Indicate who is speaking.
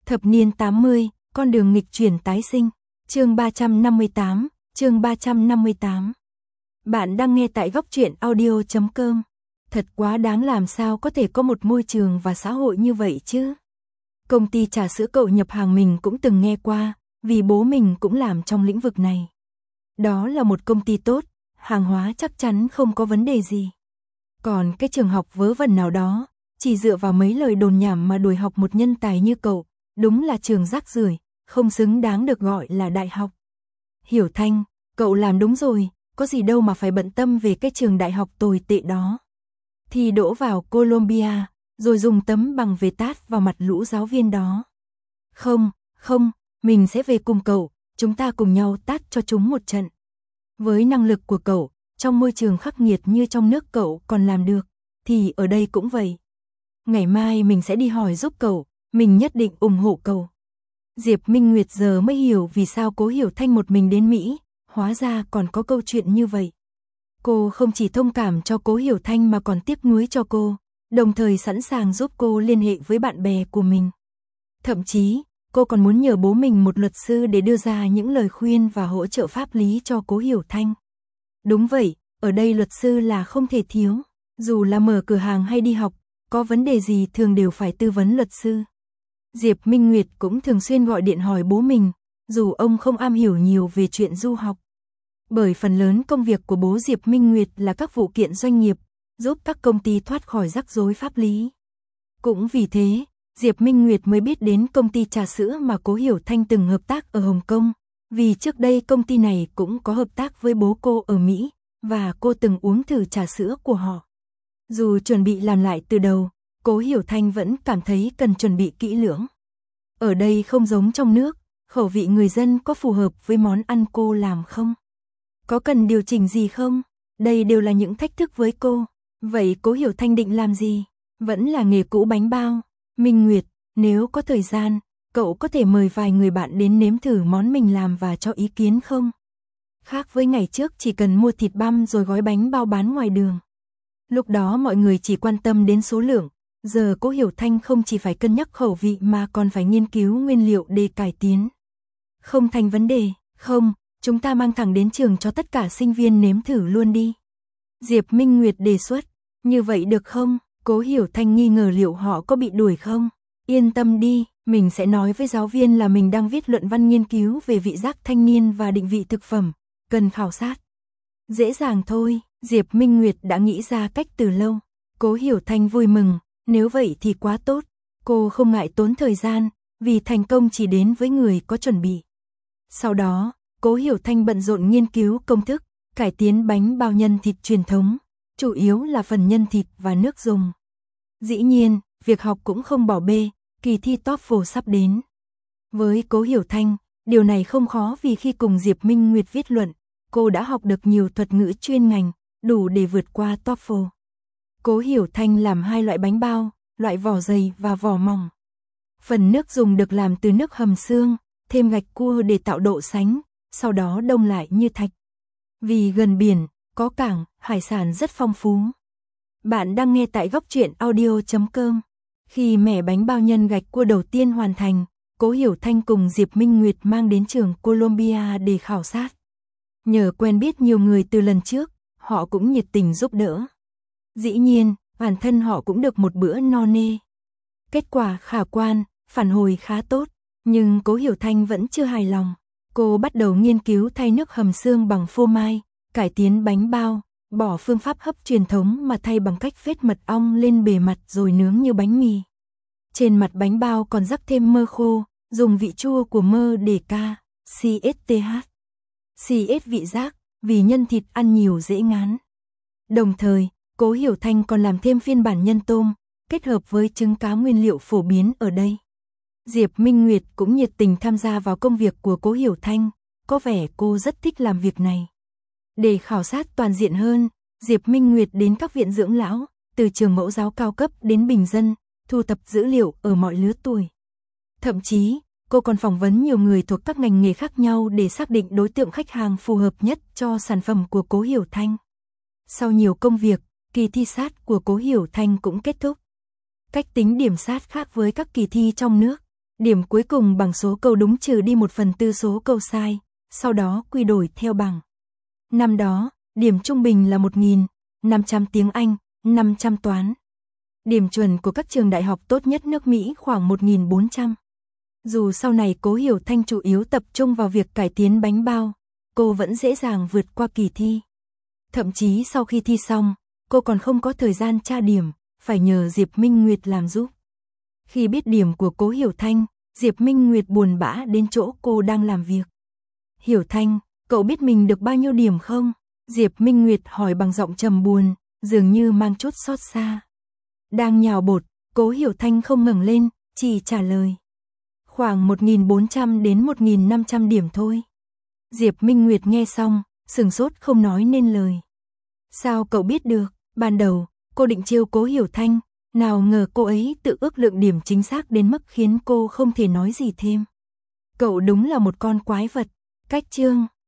Speaker 1: Thập niên 80, con đường nghịch chuyển tái sinh. Chương 358. Bạn đang nghe tại góc truyện audio.com. Thật quá đáng, làm sao có thể có một môi trường và xã hội như vậy chứ? Công ty trà sữa cậu nhập hàng mình cũng từng nghe qua, vì bố mình cũng làm trong lĩnh vực này. Đó là một công ty tốt, hàng hóa chắc chắn không có vấn đề gì. Còn cái trường học vớ vẩn nào đó, chỉ dựa vào mấy lời đồn nhảm mà đuổi học một nhân tài như cậu, đúng là trường rác rưởi, không xứng đáng được gọi là đại học. Hiểu Thanh, cậu làm đúng rồi, có gì đâu mà phải bận tâm về cái trường đại học tồi tệ đó. Thì đỗ vào Columbia, rồi dùng tấm bằng về tát vào mặt lũ giáo viên đó. Không, mình sẽ về cùng cậu, chúng ta cùng nhau tát cho chúng một trận. Với năng lực của cậu, trong môi trường khắc nghiệt như trong nước cậu còn làm được, thì ở đây cũng vậy. Ngày mai mình sẽ đi hỏi giúp cậu, mình nhất định ủng hộ cậu. Diệp Minh Nguyệt giờ mới hiểu vì sao Cố Hiểu Thanh một mình đến Mỹ, hóa ra còn có câu chuyện như vậy. Cô không chỉ thông cảm cho Cố Hiểu Thanh mà còn tiếc nuối cho cô, đồng thời sẵn sàng giúp cô liên hệ với bạn bè của mình. Thậm chí, cô còn muốn nhờ bố mình một luật sư để đưa ra những lời khuyên và hỗ trợ pháp lý cho Cố Hiểu Thanh. Đúng vậy, ở đây luật sư là không thể thiếu, dù là mở cửa hàng hay đi học, có vấn đề gì thường đều phải tư vấn luật sư. Diệp Minh Nguyệt cũng thường xuyên gọi điện hỏi bố mình, dù ông không am hiểu nhiều về chuyện du học. Bởi phần lớn công việc của bố Diệp Minh Nguyệt là các vụ kiện doanh nghiệp, giúp các công ty thoát khỏi rắc rối pháp lý. Cũng vì thế, Diệp Minh Nguyệt mới biết đến công ty trà sữa mà Cố Hiểu Thanh từng hợp tác ở Hồng Kông, vì trước đây công ty này cũng có hợp tác với bố cô ở Mỹ, và cô từng uống thử trà sữa của họ. Dù chuẩn bị làm lại từ đầu, Cố Hiểu Thanh vẫn cảm thấy cần chuẩn bị kỹ lưỡng. Ở đây không giống trong nước, khẩu vị người dân có phù hợp với món ăn cô làm không? Có cần điều chỉnh gì không? Đây đều là những thách thức với cô. Vậy Cố Hiểu Thanh định làm gì? Vẫn là nghề cũ bánh bao. Minh Nguyệt, nếu có thời gian, cậu có thể mời vài người bạn đến nếm thử món mình làm và cho ý kiến không? Khác với ngày trước chỉ cần mua thịt băm rồi gói bánh bao bán ngoài đường. Lúc đó mọi người chỉ quan tâm đến số lượng, giờ Cố Hiểu Thanh không chỉ phải cân nhắc khẩu vị mà còn phải nghiên cứu nguyên liệu để cải tiến. Không thành vấn đề, không, chúng ta mang thẳng đến trường cho tất cả sinh viên nếm thử luôn đi. Diệp Minh Nguyệt đề xuất, như vậy được không? Cố Hiểu Thanh nghi ngờ liệu họ có bị đuổi không? Yên tâm đi, mình sẽ nói với giáo viên là mình đang viết luận văn nghiên cứu về vị giác thanh niên và định vị thực phẩm, cần khảo sát. Dễ dàng thôi, Diệp Minh Nguyệt đã nghĩ ra cách từ lâu. Cố Hiểu Thanh vui mừng, nếu vậy thì quá tốt. Cô không ngại tốn thời gian, vì thành công chỉ đến với người có chuẩn bị. Sau đó, Cố Hiểu Thanh bận rộn nghiên cứu công thức, cải tiến bánh bao nhân thịt truyền thống, chủ yếu là phần nhân thịt và nước dùng. Dĩ nhiên, việc học cũng không bỏ bê, kỳ thi TOEFL sắp đến. Với Cố Hiểu Thanh, điều này không khó vì khi cùng Diệp Minh Nguyệt viết luận, cô đã học được nhiều thuật ngữ chuyên ngành, đủ để vượt qua TOEFL. Cố Hiểu Thanh làm hai loại bánh bao, loại vỏ dày và vỏ mỏng. Phần nước dùng được làm từ nước hầm xương, thêm gạch cua để tạo độ sánh, sau đó đông lại như thạch. Vì gần biển, có cảng, hải sản rất phong phú. Bạn đang nghe tại góc truyện audio.com. Khi mẻ bánh bao nhân gạch cua đầu tiên hoàn thành, Cố Hiểu Thanh cùng Diệp Minh Nguyệt mang đến trường Columbia để khảo sát. Nhờ quen biết nhiều người từ lần trước, họ cũng nhiệt tình giúp đỡ. Dĩ nhiên, bản thân họ cũng được một bữa no nê. Kết quả khả quan, phản hồi khá tốt, nhưng Cố Hiểu Thanh vẫn chưa hài lòng. Cô bắt đầu nghiên cứu thay nước hầm xương bằng phô mai, cải tiến bánh bao, bỏ phương pháp hấp truyền thống mà thay bằng cách phết mật ong lên bề mặt rồi nướng như bánh mì. Trên mặt bánh bao còn rắc thêm mơ khô, dùng vị chua của mơ để CSTH. CS vị giác, vì nhân thịt ăn nhiều dễ ngán. Đồng thời, Cố Hiểu Thanh còn làm thêm phiên bản nhân tôm, kết hợp với trứng cá nguyên liệu phổ biến ở đây. Diệp Minh Nguyệt cũng nhiệt tình tham gia vào công việc của Cố Hiểu Thanh, có vẻ cô rất thích làm việc này. Để khảo sát toàn diện hơn, Diệp Minh Nguyệt đến các viện dưỡng lão, từ trường mẫu giáo cao cấp đến bình dân, thu thập dữ liệu ở mọi lứa tuổi. Thậm chí, cô còn phỏng vấn nhiều người thuộc các ngành nghề khác nhau để xác định đối tượng khách hàng phù hợp nhất cho sản phẩm của Cố Hiểu Thanh. Sau nhiều công việc, kỳ thi sát của Cố Hiểu Thanh cũng kết thúc. Cách tính điểm sát khác với các kỳ thi trong nước. Điểm cuối cùng bằng số câu đúng trừ đi 1/4 số câu sai, sau đó quy đổi theo bằng. Năm đó, điểm trung bình là 1.500 tiếng Anh, 500 toán. Điểm chuẩn của các trường đại học tốt nhất nước Mỹ khoảng 1.400. Dù sau này Cố Hiểu Thanh chủ yếu tập trung vào việc cải tiến bánh bao, cô vẫn dễ dàng vượt qua kỳ thi. Thậm chí sau khi thi xong, cô còn không có thời gian tra điểm, phải nhờ Diệp Minh Nguyệt làm giúp. Khi biết điểm của Cố Hiểu Thanh, Diệp Minh Nguyệt buồn bã đến chỗ cô đang làm việc. Hiểu Thanh, cậu biết mình được bao nhiêu điểm không? Diệp Minh Nguyệt hỏi bằng giọng trầm buồn, dường như mang chút xót xa. Đang nhào bột, Cố Hiểu Thanh không ngẩng lên, chỉ trả lời. Khoảng 1.400 đến 1.500 điểm thôi. Diệp Minh Nguyệt nghe xong, sửng sốt không nói nên lời. Sao cậu biết được? Ban đầu, cô định trêu Cố Hiểu Thanh, nào ngờ cô ấy tự ước lượng điểm chính xác đến mức khiến cô không thể nói gì thêm. Cậu đúng là một con quái vật. Cách chương